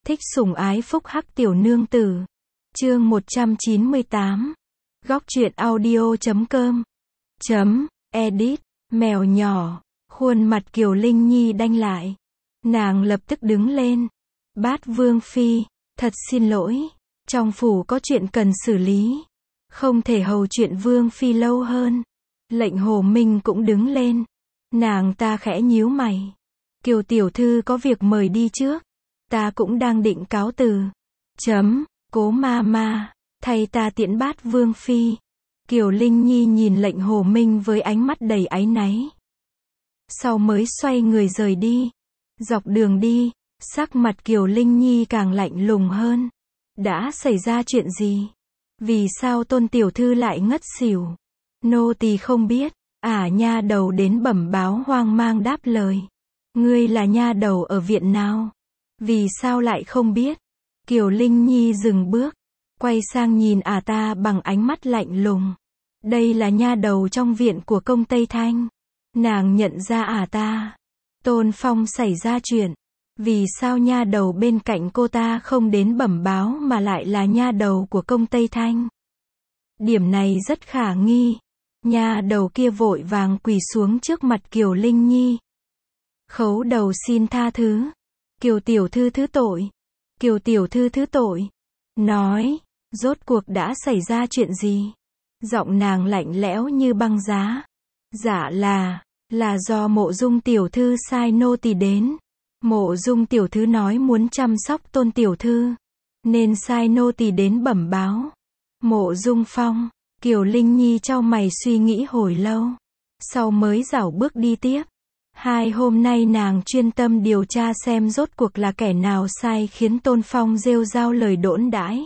Thích sủng ái phúc hắc tiểu nương tử. Chương 198. Góc truyện audio.com. Edit. Mèo nhỏ. Khuôn mặt Kiều Linh Nhi đanh lại. Nàng lập tức đứng lên. Bát Vương Phi, thật xin lỗi. Trong phủ có chuyện cần xử lý. Không thể hầu chuyện Vương Phi lâu hơn. Lệnh Hồ Minh cũng đứng lên. Nàng ta khẽ nhíu mày. Kiều tiểu thư có việc mời đi trước. Ta cũng đang định cáo từ. Cố ma ma, thay ta tiễn Bát Vương Phi. Kiều Linh Nhi nhìn lệnh Hồ Minh với ánh mắt đầy áy náy. Sau mới xoay người rời đi. Dọc đường đi, sắc mặt Kiều Linh Nhi càng lạnh lùng hơn. Đã xảy ra chuyện gì? Vì sao Tôn tiểu thư lại ngất xỉu? Nô tỳ không biết. Nha đầu đến bẩm báo hoang mang đáp lời. Ngươi là nha đầu ở viện nào? Vì sao lại không biết? Kiều Linh Nhi dừng bước, quay sang nhìn ta bằng ánh mắt lạnh lùng. Đây là nha đầu trong viện của công Tây Thanh. Nàng nhận ra ta. Tôn Phong xảy ra chuyện. Vì sao nha đầu bên cạnh cô ta không đến bẩm báo mà lại là nha đầu của công Tây Thanh? Điểm này rất khả nghi. Nha đầu kia vội vàng quỳ xuống trước mặt Kiều Linh Nhi. Khấu đầu xin tha thứ. Kiều tiểu thư thứ tội. Kiều tiểu thư thứ tội. Nói, rốt cuộc đã xảy ra chuyện gì? Giọng nàng lạnh lẽo như băng giá. Dạ là do Mộ Dung tiểu thư sai nô tỳ đến. Mộ Dung tiểu thư nói muốn chăm sóc Tôn tiểu thư, nên sai nô tỳ đến bẩm báo. Mộ Dung Phong. Kiều Linh Nhi chau mày suy nghĩ hồi lâu, sau mới rảo bước đi tiếp. Hôm nay nàng chuyên tâm điều tra xem rốt cuộc là kẻ nào sai khiến Tôn Phong rêu rao lời đỗn đãi.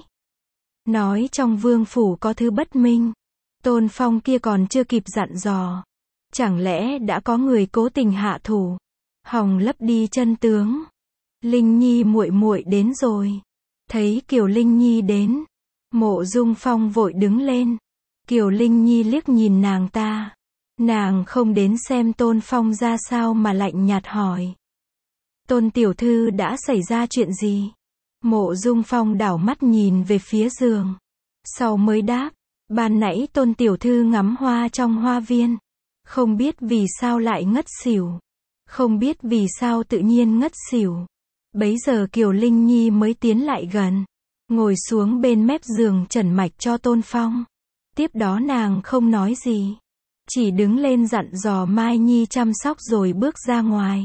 Nói trong vương phủ có thứ bất minh. Tôn Phong kia còn chưa kịp dặn dò. Chẳng lẽ đã có người cố tình hạ thủ, hòng lấp đi chân tướng. Linh Nhi muội muội đến rồi. Thấy Kiều Linh Nhi đến, Mộ Dung Phong vội đứng lên. Kiều Linh Nhi liếc nhìn nàng ta. Nàng không đến xem Tôn Phong ra sao mà lạnh nhạt hỏi. Tôn tiểu thư đã xảy ra chuyện gì? Mộ Dung Phong đảo mắt nhìn về phía giường. Sau mới đáp. Ban nãy Tôn tiểu thư ngắm hoa trong hoa viên. Không biết vì sao lại ngất xỉu. Không biết vì sao tự nhiên ngất xỉu. Bấy giờ Kiều Linh Nhi mới tiến lại gần. Ngồi xuống bên mép giường trần mạch cho Tôn Phong. Tiếp đó nàng không nói gì. Chỉ đứng lên dặn dò Mai Nhi chăm sóc rồi bước ra ngoài.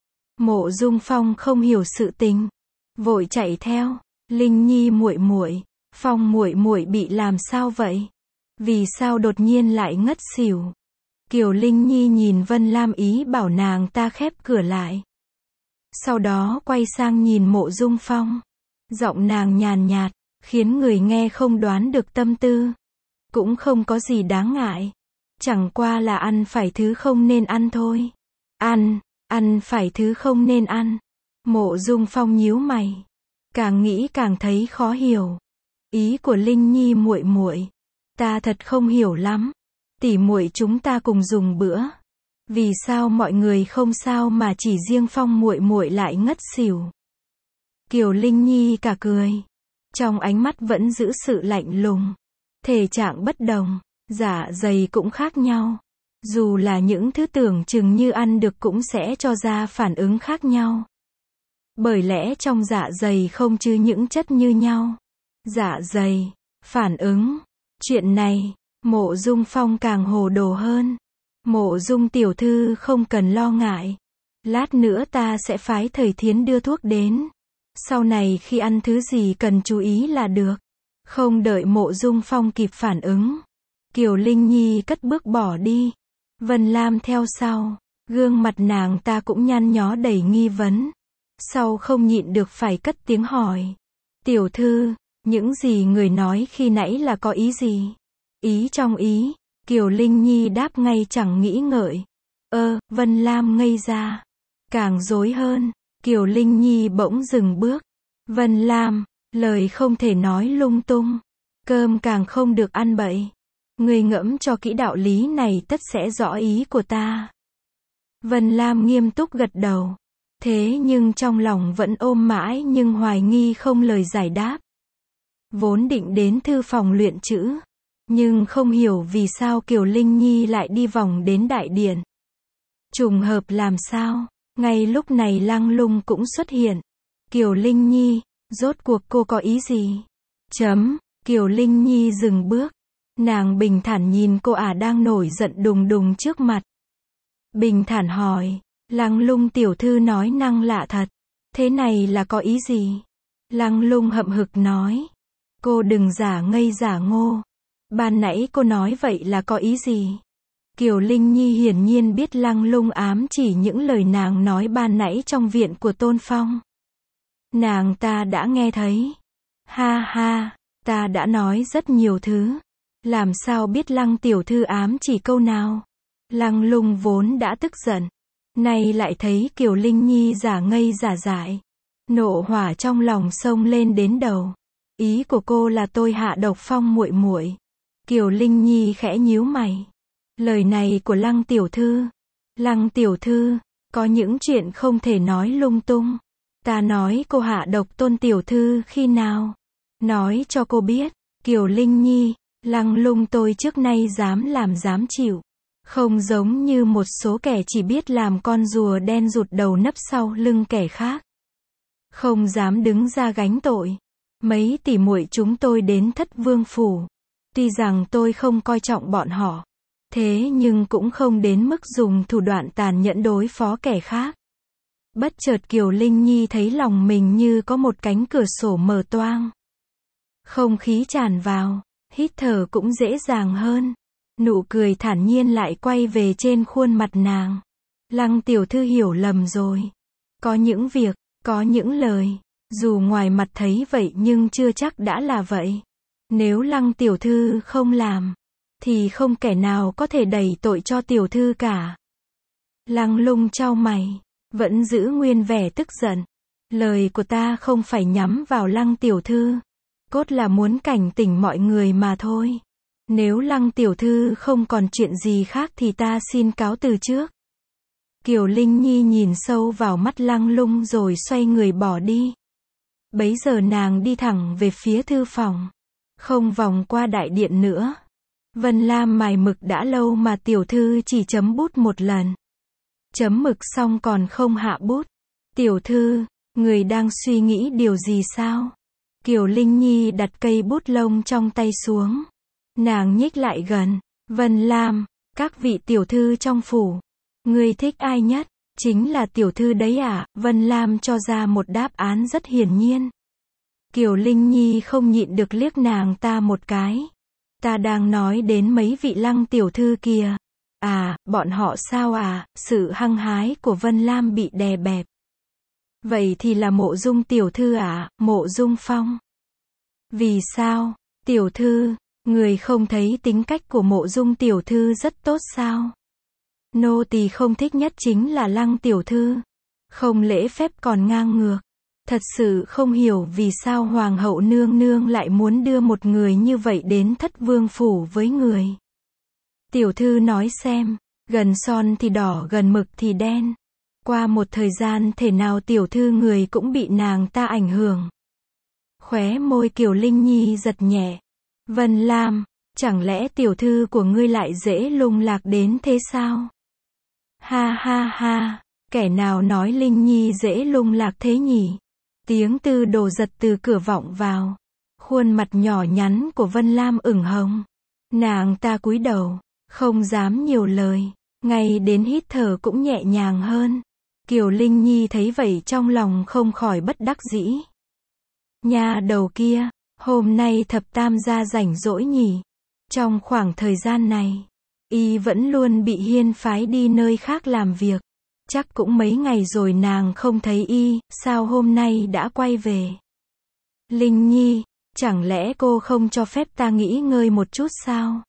Mộ Dung Phong không hiểu sự tình, vội chạy theo. Linh Nhi muội muội, Phong muội muội bị làm sao vậy? Vì sao đột nhiên lại ngất xỉu? Kiều Linh Nhi nhìn Vân Lam ý bảo nàng ta khép cửa lại. Sau đó quay sang nhìn Mộ Dung Phong. Giọng nàng nhàn nhạt, khiến người nghe không đoán được tâm tư. Cũng không có gì đáng ngại. Chẳng qua là ăn phải thứ không nên ăn thôi. Ăn phải thứ không nên ăn. Mộ Dung Phong nhíu mày. Càng nghĩ càng thấy khó hiểu. Ý của Linh Nhi muội muội, ta thật không hiểu lắm. Tỷ muội chúng ta cùng dùng bữa. Vì sao mọi người không sao mà chỉ riêng Phong muội muội lại ngất xỉu? Kiều Linh Nhi cả cười. Trong ánh mắt vẫn giữ sự lạnh lùng. Thể trạng bất đồng. Dạ dày cũng khác nhau. Dù là những thứ tưởng chừng như ăn được cũng sẽ cho ra phản ứng khác nhau. Bởi lẽ trong dạ dày không chứa những chất như nhau. Dạ dày, phản ứng. Chuyện này, Mộ Dung Phong càng hồ đồ hơn. Mộ Dung tiểu thư không cần lo ngại. Lát nữa ta sẽ phái Thời Thiến đưa thuốc đến. Sau này khi ăn thứ gì cần chú ý là được. Không đợi Mộ Dung Phong kịp phản ứng, Kiều Linh Nhi cất bước bỏ đi. Vân Lam theo sau. Gương mặt nàng ta cũng nhăn nhó đầy nghi vấn. Sau không nhịn được phải cất tiếng hỏi. Tiểu thư, những gì người nói khi nãy là có ý gì? Ý trong ý. Kiều Linh Nhi đáp ngay chẳng nghĩ ngợi. Vân Lam ngây ra. Càng rối hơn. Kiều Linh Nhi bỗng dừng bước. Vân Lam, lời không thể nói lung tung. Cơm càng không được ăn bậy. Người ngẫm cho kỹ đạo lý này tất sẽ rõ ý của ta. Vân Lam nghiêm túc gật đầu. Thế nhưng trong lòng vẫn ôm mãi nhưng hoài nghi không lời giải đáp. Vốn định đến thư phòng luyện chữ, nhưng không hiểu vì sao Kiều Linh Nhi lại đi vòng đến đại điện. Trùng hợp làm sao, ngay lúc này Lăng Lung cũng xuất hiện. Kiều Linh Nhi, rốt cuộc cô có ý gì? Kiều Linh Nhi dừng bước. Nàng bình thản nhìn cô đang nổi giận đùng đùng trước mặt. Bình thản hỏi, Lăng Lung tiểu thư nói năng lạ thật. Thế này là có ý gì? Lăng Lung hậm hực nói. Cô đừng giả ngây giả ngô. Ban nãy cô nói vậy là có ý gì? Kiều Linh Nhi hiển nhiên biết Lăng Lung ám chỉ những lời nàng nói ban nãy trong viện của Tôn Phong. Nàng ta đã nghe thấy. Ha ha, ta đã nói rất nhiều thứ. Làm sao biết Lăng tiểu thư ám chỉ câu nào? Lăng Lung vốn đã tức giận, nay lại thấy Kiều Linh Nhi giả ngây giả dại. Nộ hỏa trong lòng xông lên đến đầu. Ý của cô là tôi hạ độc Phong muội muội. Kiều Linh Nhi khẽ nhíu mày. Lời này của Lăng tiểu thư, có những chuyện không thể nói lung tung. Ta nói cô hạ độc Tôn tiểu thư khi nào? Nói cho cô biết, Kiều Linh Nhi, Lăng Lung tôi trước nay dám làm dám chịu. Không giống như một số kẻ chỉ biết làm con rùa đen rụt đầu nấp sau lưng kẻ khác. Không dám đứng ra gánh tội. Mấy tỷ muội chúng tôi đến Thất Vương phủ. Tuy rằng tôi không coi trọng bọn họ, thế nhưng cũng không đến mức dùng thủ đoạn tàn nhẫn đối phó kẻ khác. Bất chợt Kiều Linh Nhi thấy lòng mình như có một cánh cửa sổ mở toang. Không khí tràn vào, hít thở cũng dễ dàng hơn. Nụ cười thản nhiên lại quay về trên khuôn mặt nàng. Lăng tiểu thư hiểu lầm rồi. Có những việc, có những lời, dù ngoài mặt thấy vậy nhưng chưa chắc đã là vậy. Nếu Lăng tiểu thư không làm, thì không kẻ nào có thể đẩy tội cho tiểu thư cả. Lăng Lung chau mày, vẫn giữ nguyên vẻ tức giận. Lời của ta không phải nhắm vào Lăng tiểu thư, cốt là muốn cảnh tỉnh mọi người mà thôi. Nếu Lăng tiểu thư không còn chuyện gì khác thì ta xin cáo từ trước. Kiều Linh Nhi nhìn sâu vào mắt Lăng Lung rồi xoay người bỏ đi. Bấy giờ nàng đi thẳng về phía thư phòng, không vòng qua đại điện nữa. Vân Lam mài mực đã lâu mà tiểu thư chỉ chấm bút một lần. Chấm mực xong còn không hạ bút. Tiểu thư, người đang suy nghĩ điều gì sao? Kiều Linh Nhi đặt cây bút lông trong tay xuống. Nàng nhích lại gần. Vân Lam, các vị tiểu thư trong phủ, ngươi thích ai nhất? Chính là tiểu thư đấy à? Vân Lam cho ra một đáp án rất hiển nhiên. Kiều Linh Nhi không nhịn được liếc nàng ta một cái. Ta đang nói đến mấy vị Lăng tiểu thư kìa. À, bọn họ sao à? Sự hăng hái của Vân Lam bị đè bẹp. Vậy thì là Mộ Dung tiểu thư à? Mộ Dung Phong. Vì sao? Tiểu thư, người không thấy tính cách của Mộ Dung tiểu thư rất tốt sao? Nô tỳ không thích nhất chính là Lăng tiểu thư. Không lễ phép còn ngang ngược. Thật sự không hiểu vì sao Hoàng hậu nương nương lại muốn đưa một người như vậy đến Thất Vương phủ với người. Tiểu thư nói xem, gần son thì đỏ gần mực thì đen. Qua một thời gian thể nào tiểu thư người cũng bị nàng ta ảnh hưởng. Khóe môi Kiều Linh Nhi giật nhẹ. Vân Lam, chẳng lẽ tiểu thư của ngươi lại dễ lung lạc đến thế sao? Ha ha ha, kẻ nào nói Linh Nhi dễ lung lạc thế nhỉ? Tiếng Tư Đồ giật từ cửa vọng vào. Khuôn mặt nhỏ nhắn của Vân Lam ửng hồng. Nàng ta cúi đầu, không dám nhiều lời, ngay đến hít thở cũng nhẹ nhàng hơn. Kiều Linh Nhi thấy vậy trong lòng không khỏi bất đắc dĩ. Nha đầu kia, hôm nay thập tam gia rảnh rỗi nhỉ? Trong khoảng thời gian này, y vẫn luôn bị Hiên phái đi nơi khác làm việc. Chắc cũng mấy ngày rồi nàng không thấy y, sao hôm nay đã quay về? Linh Nhi, chẳng lẽ cô không cho phép ta nghỉ ngơi một chút sao?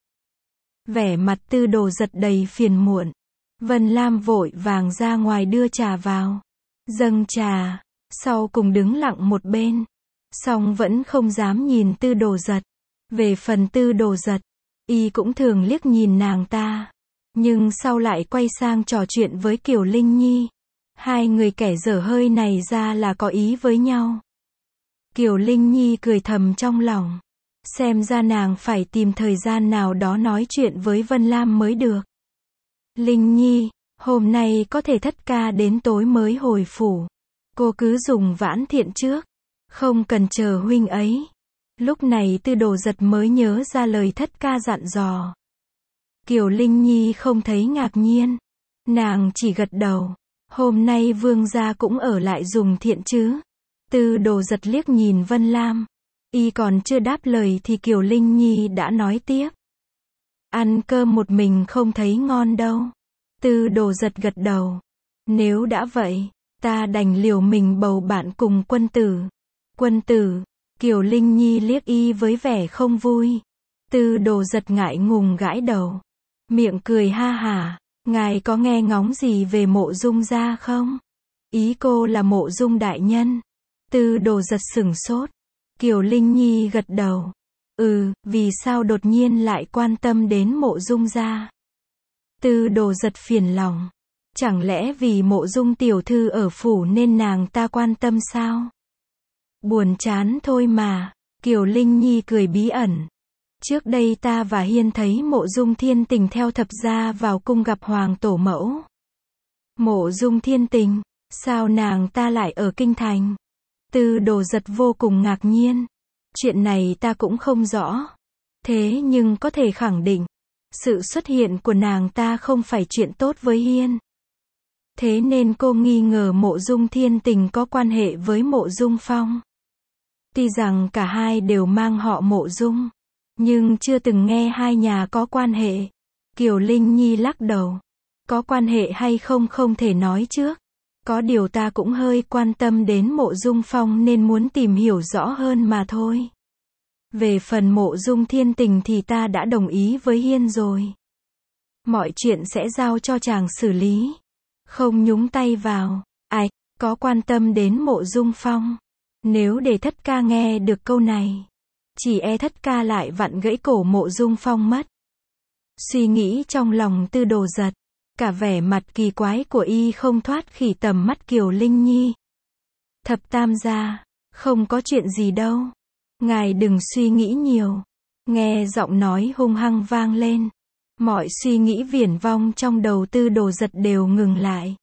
Vẻ mặt Tư Đồ giật đầy phiền muộn. Vân Lam vội vàng ra ngoài đưa trà vào. Dâng trà, sau cùng đứng lặng một bên. Song vẫn không dám nhìn Tư Đồ giật. Về phần Tư Đồ giật, y cũng thường liếc nhìn nàng ta. Nhưng sau lại quay sang trò chuyện với Kiều Linh Nhi. Hai người kẻ dở hơi này ra là có ý với nhau. Kiều Linh Nhi cười thầm trong lòng. Xem ra nàng phải tìm thời gian nào đó nói chuyện với Vân Lam mới được. Linh Nhi, hôm nay có thể thất ca đến tối mới hồi phủ. Cô cứ dùng vãn thiện trước. Không cần chờ huynh ấy. Lúc này Tư Đồ Giật mới nhớ ra lời thất ca dặn dò. Kiều Linh Nhi không thấy ngạc nhiên. Nàng chỉ gật đầu. Hôm nay vương gia cũng ở lại dùng thiện chứ. Tư Đồ Giật liếc nhìn Vân Lam. Y còn chưa đáp lời thì Kiều Linh Nhi đã nói tiếp. Ăn cơm một mình không thấy ngon đâu. Tư Đồ Giật gật đầu. Nếu đã vậy, ta đành liều mình bầu bạn cùng quân tử. Quân tử, Kiều Linh Nhi liếc y với vẻ không vui. Tư Đồ Giật ngại ngùng gãi đầu. Miệng cười ha hả. Ngài có nghe ngóng gì về Mộ Dung gia không? Ý cô là Mộ Dung đại nhân. Tư Đồ Giật sửng sốt. Kiều Linh Nhi gật đầu. Vì sao đột nhiên lại quan tâm đến Mộ Dung gia? Tư Đồ Giật phiền lòng. Chẳng lẽ vì Mộ Dung tiểu thư ở phủ nên nàng ta quan tâm sao? Buồn chán thôi mà. Kiều Linh Nhi cười bí ẩn. Trước đây ta và Hiên thấy Mộ Dung Thiên Tình theo thập gia vào cung gặp Hoàng tổ mẫu. Mộ Dung Thiên Tình, sao nàng ta lại ở kinh thành? Tư Đồ Giật vô cùng ngạc nhiên. Chuyện này ta cũng không rõ. Thế nhưng có thể khẳng định, sự xuất hiện của nàng ta không phải chuyện tốt với Hiên. Thế nên cô nghi ngờ Mộ Dung Thiên Tình có quan hệ với Mộ Dung Phong. Tuy rằng cả hai đều mang họ Mộ Dung, nhưng chưa từng nghe hai nhà có quan hệ. Kiều Linh Nhi lắc đầu. Có quan hệ hay không không thể nói trước. Có điều ta cũng hơi quan tâm đến Mộ Dung Phong nên muốn tìm hiểu rõ hơn mà thôi. Về phần Mộ Dung Thiên Tình thì ta đã đồng ý với Hiên rồi. Mọi chuyện sẽ giao cho chàng xử lý. Không nhúng tay vào. Ai, có quan tâm đến Mộ Dung Phong. Nếu để thất ca nghe được câu này, chỉ e thất ca lại vặn gãy cổ Mộ Dung Phong mất. Suy nghĩ trong lòng Tư Đồ Giật. Cả vẻ mặt kỳ quái của y không thoát khỏi tầm mắt Kiều Linh Nhi. Thập tam gia, không có chuyện gì đâu. Ngài đừng suy nghĩ nhiều. Nghe giọng nói hung hăng vang lên. Mọi suy nghĩ viển vông trong đầu Tư Đồ Giật đều ngừng lại.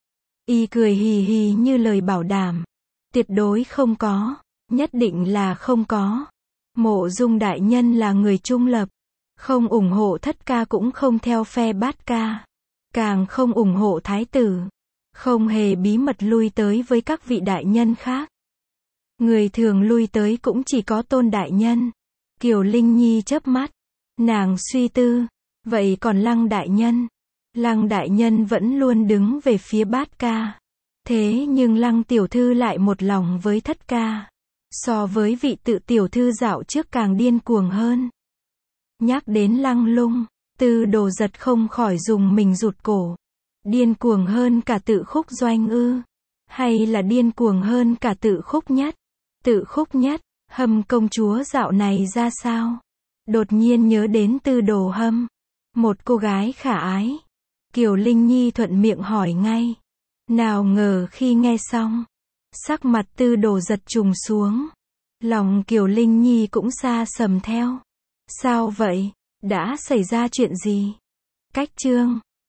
Y cười hì hì như lời bảo đảm. Tuyệt đối không có. Nhất định là không có. Mộ Dung đại nhân là người trung lập. Không ủng hộ thất ca cũng không theo phe bát ca. Càng không ủng hộ thái tử. Không hề bí mật lui tới với các vị đại nhân khác. Người thường lui tới cũng chỉ có Tôn đại nhân. Kiều Linh Nhi chớp mắt. Nàng suy tư. Vậy còn Lăng đại nhân? Lăng đại nhân vẫn luôn đứng về phía bát ca. Thế nhưng Lăng tiểu thư lại một lòng với thất ca. So với vị tự tiểu thư dạo trước càng điên cuồng hơn. Nhắc đến Lăng Lung, Tư Đồ Giật không khỏi dùng mình rụt cổ. Điên cuồng hơn cả Tự Khúc Doanh ư? Hay là điên cuồng hơn cả Tự Khúc Nhất? Tự Khúc Nhất, Hâm công chúa dạo này ra sao? Đột nhiên nhớ đến Tư Đồ Hâm, một cô gái khả ái. Kiều Linh Nhi thuận miệng hỏi ngay. Nào ngờ khi nghe xong, sắc mặt Tư Đồ Giật trùng xuống. Lòng Kiều Linh Nhi cũng xa sầm theo. Sao vậy? Đã xảy ra chuyện gì? Cách chương